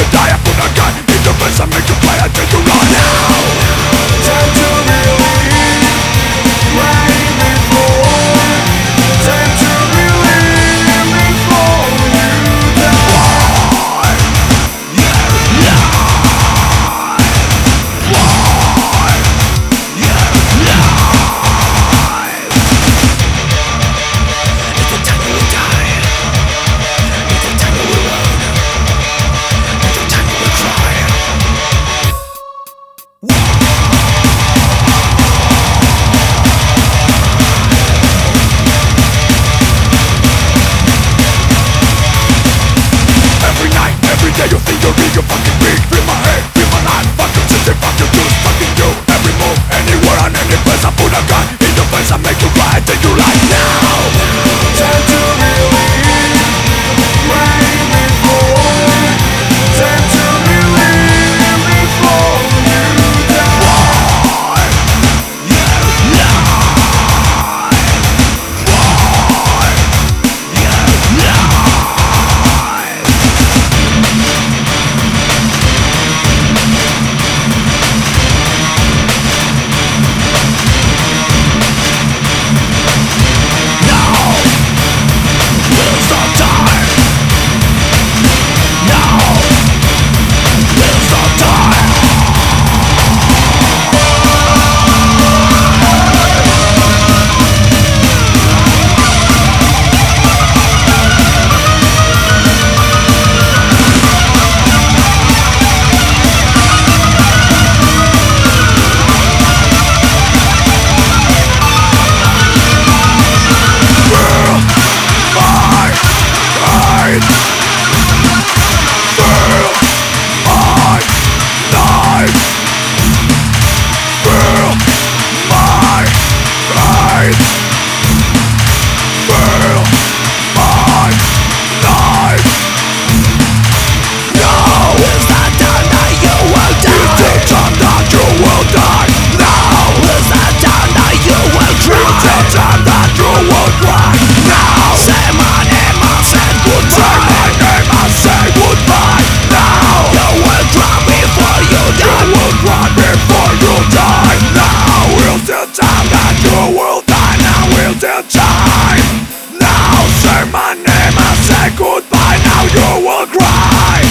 die. I put a gun in your face, I make you play until you run. Now, time to believe, right before. Time to believe before you die. Yeah, you think you're real, you fucking big. Feel my head, feel my life. Fuck you, just say fuck you, choose fucking you. Every move, anywhere and any place, I put a gun in your face, I make you cry till you like. Now, time to believe, right before. Time to believe before you die. Time. Now say my name and say goodbye. Now you will cry.